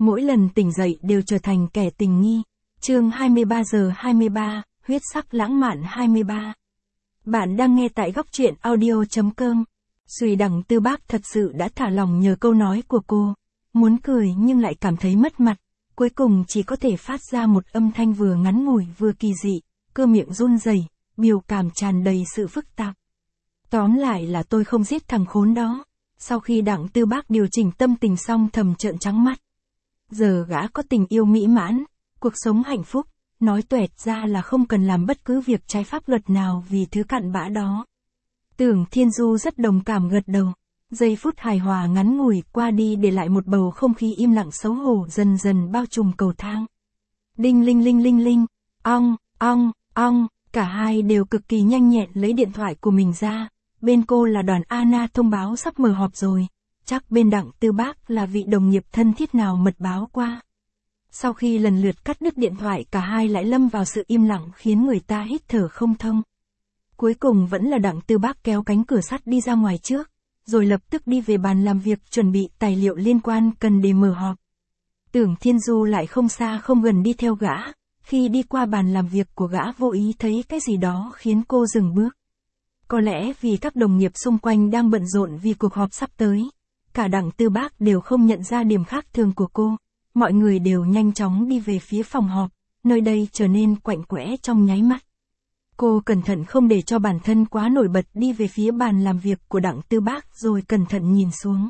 mỗi lần tỉnh dậy đều trở thành kẻ tình nghi. Chương 23:23, huyết sắc lãng mạn 23. Bạn đang nghe tại góc truyện audio.com. Xuy Đằng Tư Bác thật sự đã thả lòng nhờ câu nói của cô. Muốn cười nhưng lại cảm thấy mất mặt. Cuối cùng chỉ có thể phát ra một âm thanh vừa ngắn ngủi vừa kỳ dị, cơ miệng run rẩy, biểu cảm tràn đầy sự phức tạp. Tóm lại là tôi không giết thằng khốn đó. Sau khi Đặng Tư Bác điều chỉnh tâm tình xong thầm trợn trắng mắt. Giờ gã có tình yêu mỹ mãn, cuộc sống hạnh phúc, nói tuẹt ra là không cần làm bất cứ việc trái pháp luật nào vì thứ cặn bã đó. Tưởng Thiên Du rất đồng cảm gật đầu. Giây phút hài hòa ngắn ngủi qua đi để lại một bầu không khí im lặng xấu hổ dần dần bao trùm cầu thang. Đinh linh linh linh linh, ong, ong, ong, cả hai đều cực kỳ nhanh nhẹn lấy điện thoại của mình ra. Bên cô là Đoàn Anna thông báo sắp mở họp rồi, chắc bên Đặng Tư Bác là vị đồng nghiệp thân thiết nào mật báo qua. Sau khi lần lượt cắt đứt điện thoại cả hai lại lâm vào sự im lặng khiến người ta hít thở không thông. Cuối cùng vẫn là Đặng Tư Bác kéo cánh cửa sắt đi ra ngoài trước, rồi lập tức đi về bàn làm việc chuẩn bị tài liệu liên quan cần để mở họp. Tưởng Thiên Du lại không xa không gần đi theo gã, khi đi qua bàn làm việc của gã vô ý thấy cái gì đó khiến cô dừng bước. Có lẽ vì các đồng nghiệp xung quanh đang bận rộn vì cuộc họp sắp tới, cả Đặng Tư Bác đều không nhận ra điểm khác thường của cô, mọi người đều nhanh chóng đi về phía phòng họp, nơi đây trở nên quạnh quẽ trong nháy mắt. Cô cẩn thận không để cho bản thân quá nổi bật đi về phía bàn làm việc của Đặng Tư Bác rồi cẩn thận nhìn xuống.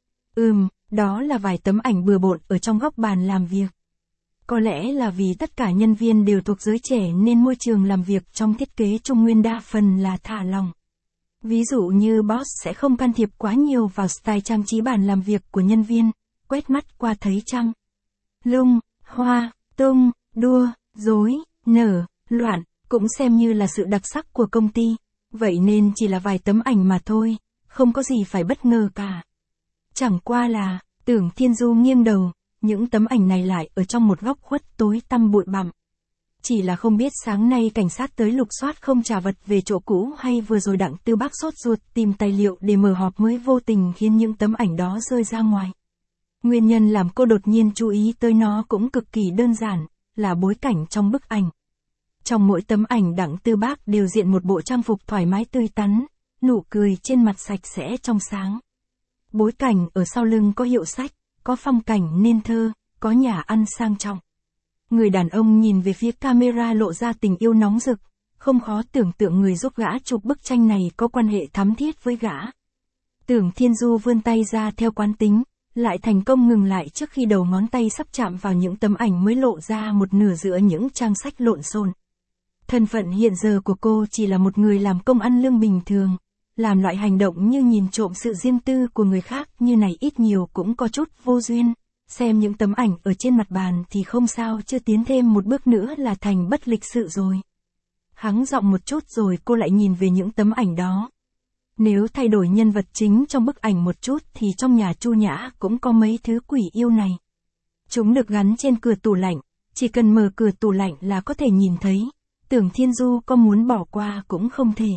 Đó là vài tấm ảnh bừa bộn ở trong góc bàn làm việc. Có lẽ là vì tất cả nhân viên đều thuộc giới trẻ nên môi trường làm việc trong thiết kế Trung Nguyên đa phần là thả lỏng. Ví dụ như boss sẽ không can thiệp quá nhiều vào style trang trí bàn làm việc của nhân viên, quét mắt qua thấy trăng, lung, hoa, tung, đua, rối, nở, loạn, cũng xem như là sự đặc sắc của công ty, vậy nên chỉ là vài tấm ảnh mà thôi, không có gì phải bất ngờ cả. Chẳng qua là, Tưởng Thiên Du nghiêng đầu, những tấm ảnh này lại ở trong một góc khuất tối tăm bụi bặm. Chỉ là không biết sáng nay cảnh sát tới lục soát không trả vật về chỗ cũ hay vừa rồi Đặng Tư Bác sốt ruột tìm tài liệu để mở họp mới vô tình khiến những tấm ảnh đó rơi ra ngoài. Nguyên nhân làm cô đột nhiên chú ý tới nó cũng cực kỳ đơn giản, là bối cảnh trong bức ảnh. Trong mỗi tấm ảnh Đặng Tư Bác đều diện một bộ trang phục thoải mái tươi tắn, nụ cười trên mặt sạch sẽ trong sáng. Bối cảnh ở sau lưng có hiệu sách, có phong cảnh nên thơ, có nhà ăn sang trọng. Người đàn ông nhìn về phía camera lộ ra tình yêu nóng rực, không khó tưởng tượng người giúp gã chụp bức tranh này có quan hệ thắm thiết với gã. Tưởng Thiên Du vươn tay ra theo quán tính, lại thành công ngừng lại trước khi đầu ngón tay sắp chạm vào những tấm ảnh mới lộ ra một nửa giữa những trang sách lộn xộn. Thân phận hiện giờ của cô chỉ là một người làm công ăn lương bình thường, làm loại hành động như nhìn trộm sự riêng tư của người khác như này ít nhiều cũng có chút vô duyên. Xem những tấm ảnh ở trên mặt bàn thì không sao, chưa tiến thêm một bước nữa là thành bất lịch sự rồi. Hắng giọng một chút rồi cô lại nhìn về những tấm ảnh đó. Nếu thay đổi nhân vật chính trong bức ảnh một chút thì trong nhà Chu Nhã cũng có mấy thứ quỷ yêu này. Chúng được gắn trên cửa tủ lạnh, chỉ cần mở cửa tủ lạnh là có thể nhìn thấy. Tưởng Thiên Du có muốn bỏ qua cũng không thể.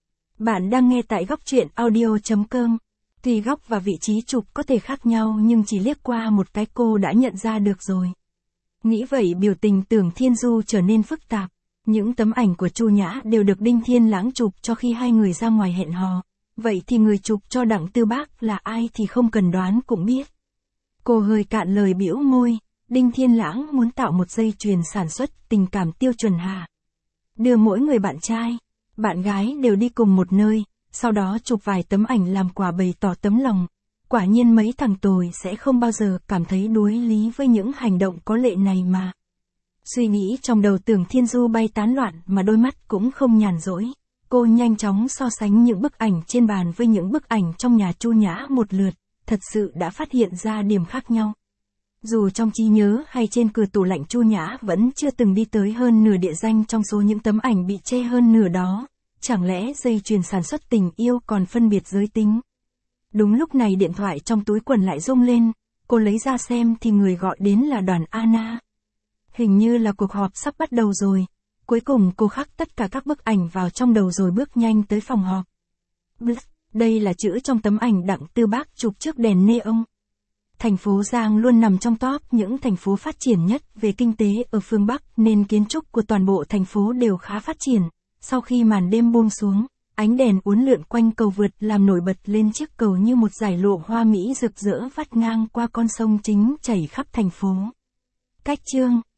Bạn đang nghe tại góc truyện audio.com. Tuy góc và vị trí chụp có thể khác nhau nhưng chỉ liếc qua một cái cô đã nhận ra được rồi. Nghĩ vậy biểu tình Tưởng Thiên Du trở nên phức tạp. Những tấm ảnh của Chu Nhã đều được Đinh Thiên Lãng chụp cho khi hai người ra ngoài hẹn hò. Vậy thì người chụp cho Đặng Tư Bác là ai thì không cần đoán cũng biết. Cô hơi cạn lời bĩu môi. Đinh Thiên Lãng muốn tạo một dây chuyền sản xuất tình cảm tiêu chuẩn hả? Đưa mỗi người bạn trai, bạn gái đều đi cùng một nơi, sau đó chụp vài tấm ảnh làm quà bày tỏ tấm lòng. Quả nhiên mấy thằng tồi sẽ không bao giờ cảm thấy đuối lý với những hành động có lệ này mà. Suy nghĩ trong đầu Tưởng Thiên Du bay tán loạn mà đôi mắt cũng không nhàn rỗi. Cô nhanh chóng so sánh những bức ảnh trên bàn với những bức ảnh trong nhà Chu Nhã một lượt, thật sự đã phát hiện ra điểm khác nhau. Dù trong trí nhớ hay trên cửa tủ lạnh Chu Nhã vẫn chưa từng đi tới hơn nửa địa danh trong số những tấm ảnh bị che hơn nửa đó, chẳng lẽ dây chuyền sản xuất tình yêu còn phân biệt giới tính. Đúng lúc này điện thoại trong túi quần lại rung lên, cô lấy ra xem thì người gọi đến là Đoàn Anna. Hình như là cuộc họp sắp bắt đầu rồi, cuối cùng cô khắc tất cả các bức ảnh vào trong đầu rồi bước nhanh tới phòng họp. Đây là chữ trong tấm ảnh Đặng Tư Bác chụp trước đèn neon. Thành phố Giang luôn nằm trong top những thành phố phát triển nhất về kinh tế ở phương Bắc nên kiến trúc của toàn bộ thành phố đều khá phát triển. Sau khi màn đêm buông xuống, ánh đèn uốn lượn quanh cầu vượt làm nổi bật lên chiếc cầu như một dải lụa hoa mỹ rực rỡ vắt ngang qua con sông chính chảy khắp thành phố. Cách chương